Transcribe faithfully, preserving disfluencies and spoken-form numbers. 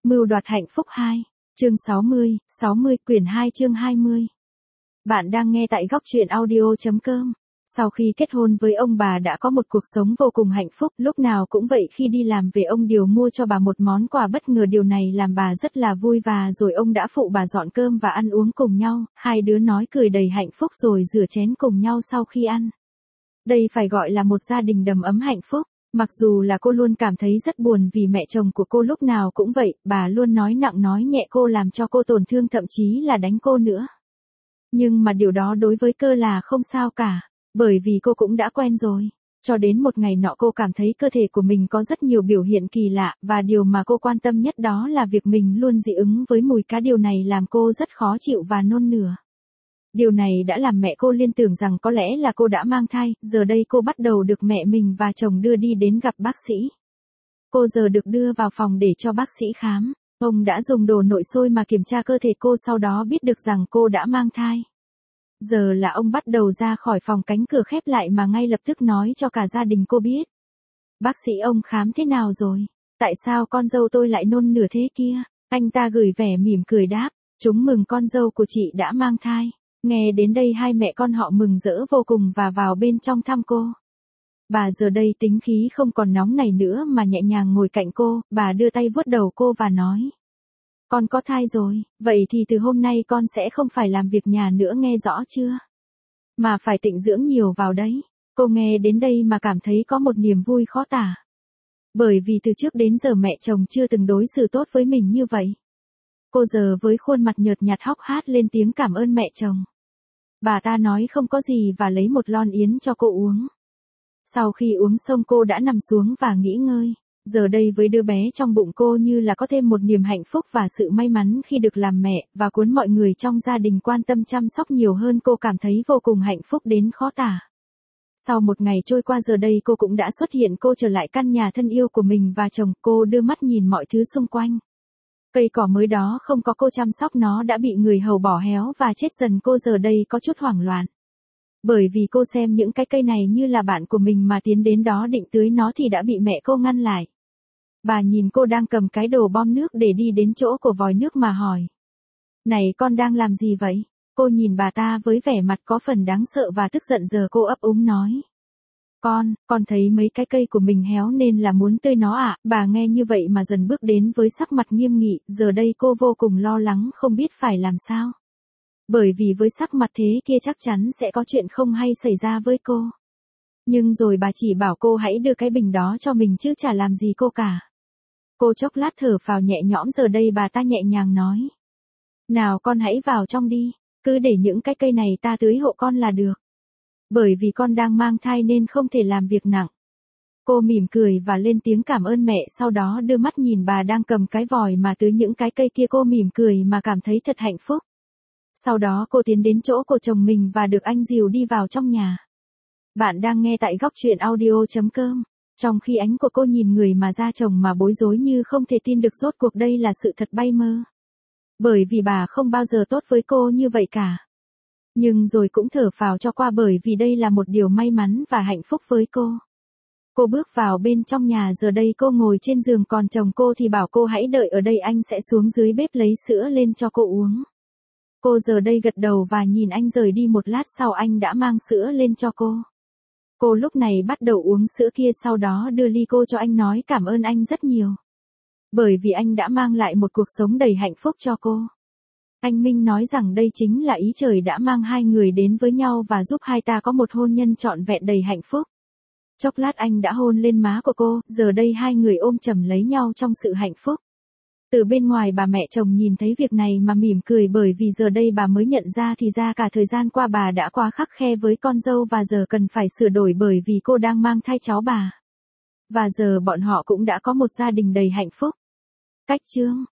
Mưu đoạt hạnh phúc hai. Chương sáu mươi, sáu mươi quyển hai chương hai mươi. Bạn đang nghe tại góc truyện audio chấm com. Sau khi kết hôn với ông bà đã có một cuộc sống vô cùng hạnh phúc, lúc nào cũng vậy, khi đi làm về ông đều mua cho bà một món quà bất ngờ, điều này làm bà rất là vui, và rồi ông đã phụ bà dọn cơm và ăn uống cùng nhau, hai đứa nói cười đầy hạnh phúc rồi rửa chén cùng nhau sau khi ăn. Đây phải gọi là một gia đình đầm ấm hạnh phúc. Mặc dù là cô luôn cảm thấy rất buồn vì mẹ chồng của cô lúc nào cũng vậy, bà luôn nói nặng nói nhẹ cô, làm cho cô tổn thương, thậm chí là đánh cô nữa. Nhưng mà điều đó đối với Cơ là không sao cả, bởi vì cô cũng đã quen rồi. Cho đến một ngày nọ cô cảm thấy cơ thể của mình có rất nhiều biểu hiện kỳ lạ, và điều mà cô quan tâm nhất đó là việc mình luôn dị ứng với mùi cá, điều này làm cô rất khó chịu và nôn mửa. Điều này đã làm mẹ cô liên tưởng rằng có lẽ là cô đã mang thai, giờ đây cô bắt đầu được mẹ mình và chồng đưa đi đến gặp bác sĩ. Cô giờ được đưa vào phòng để cho bác sĩ khám. Ông đã dùng đồ nội soi mà kiểm tra cơ thể cô, sau đó biết được rằng cô đã mang thai. Giờ là ông bắt đầu ra khỏi phòng, cánh cửa khép lại mà ngay lập tức nói cho cả gia đình cô biết. Bác sĩ, ông khám thế nào rồi? Tại sao con dâu tôi lại nôn mửa thế kia? Anh ta gửi vẻ mỉm cười đáp, chúng mừng con dâu của chị đã mang thai. Nghe đến đây hai mẹ con họ mừng rỡ vô cùng và vào bên trong thăm cô. Bà giờ đây tính khí không còn nóng nảy nữa mà nhẹ nhàng ngồi cạnh cô, bà đưa tay vuốt đầu cô và nói. Con có thai rồi, vậy thì từ hôm nay con sẽ không phải làm việc nhà nữa, nghe rõ chưa? Mà phải tịnh dưỡng nhiều vào đấy. Cô nghe đến đây mà cảm thấy có một niềm vui khó tả. Bởi vì từ trước đến giờ mẹ chồng chưa từng đối xử tốt với mình như vậy. Cô giờ với khuôn mặt nhợt nhạt hóc hác lên tiếng cảm ơn mẹ chồng. Bà ta nói không có gì và lấy một lon yến cho cô uống. Sau khi uống xong cô đã nằm xuống và nghỉ ngơi. Giờ đây với đứa bé trong bụng cô như là có thêm một niềm hạnh phúc và sự may mắn khi được làm mẹ, và cuốn mọi người trong gia đình quan tâm chăm sóc nhiều hơn, cô cảm thấy vô cùng hạnh phúc đến khó tả. Sau một ngày trôi qua, giờ đây cô cũng đã xuất hiện, cô trở lại căn nhà thân yêu của mình và chồng. Cô đưa mắt nhìn mọi thứ xung quanh. Cây cỏ mới đó không có cô chăm sóc, nó đã bị người hầu bỏ héo và chết dần. Cô giờ đây có chút hoảng loạn. Bởi vì cô xem những cái cây này như là bạn của mình mà tiến đến đó định tưới nó thì đã bị mẹ cô ngăn lại. Bà nhìn cô đang cầm cái đồ bom nước để đi đến chỗ của vòi nước mà hỏi. Này, con đang làm gì vậy? Cô nhìn bà ta với vẻ mặt có phần đáng sợ và tức giận, giờ cô ấp úng nói. Con, con thấy mấy cái cây của mình héo nên là muốn tưới nó ạ. À? Bà nghe như vậy mà dần bước đến với sắc mặt nghiêm nghị, giờ đây cô vô cùng lo lắng không biết phải làm sao. Bởi vì với sắc mặt thế kia chắc chắn sẽ có chuyện không hay xảy ra với cô. Nhưng rồi bà chỉ bảo cô hãy đưa cái bình đó cho mình chứ chả làm gì cô cả. Cô chốc lát thở phào nhẹ nhõm, giờ đây bà ta nhẹ nhàng nói. Nào con hãy vào trong đi, cứ để những cái cây này ta tưới hộ con là được. Bởi vì con đang mang thai nên không thể làm việc nặng. Cô mỉm cười và lên tiếng cảm ơn mẹ, sau đó đưa mắt nhìn bà đang cầm cái vòi mà tưới những cái cây kia, cô mỉm cười mà cảm thấy thật hạnh phúc. Sau đó cô tiến đến chỗ của chồng mình và được anh dìu đi vào trong nhà. Bạn đang nghe tại góc truyện audio chấm com. Trong khi ánh của cô nhìn người mà ra chồng mà bối rối như không thể tin được rốt cuộc đây là sự thật bay mơ. Bởi vì bà không bao giờ tốt với cô như vậy cả. Nhưng rồi cũng thở phào cho qua, bởi vì đây là một điều may mắn và hạnh phúc với cô. Cô bước vào bên trong nhà, giờ đây cô ngồi trên giường, còn chồng cô thì bảo cô hãy đợi ở đây, anh sẽ xuống dưới bếp lấy sữa lên cho cô uống. Cô giờ đây gật đầu và nhìn anh rời đi. Một lát sau anh đã mang sữa lên cho cô. Cô lúc này bắt đầu uống sữa kia, sau đó đưa ly cô cho anh, nói cảm ơn anh rất nhiều. Bởi vì anh đã mang lại một cuộc sống đầy hạnh phúc cho cô. Anh Minh nói rằng đây chính là ý trời đã mang hai người đến với nhau và giúp hai ta có một hôn nhân trọn vẹn đầy hạnh phúc. Chốc lát anh đã hôn lên má của cô, giờ đây hai người ôm chầm lấy nhau trong sự hạnh phúc. Từ bên ngoài bà mẹ chồng nhìn thấy việc này mà mỉm cười, bởi vì giờ đây bà mới nhận ra thì ra cả thời gian qua bà đã quá khắt khe với con dâu và giờ cần phải sửa đổi, bởi vì cô đang mang thai cháu bà. Và giờ bọn họ cũng đã có một gia đình đầy hạnh phúc. Cách chương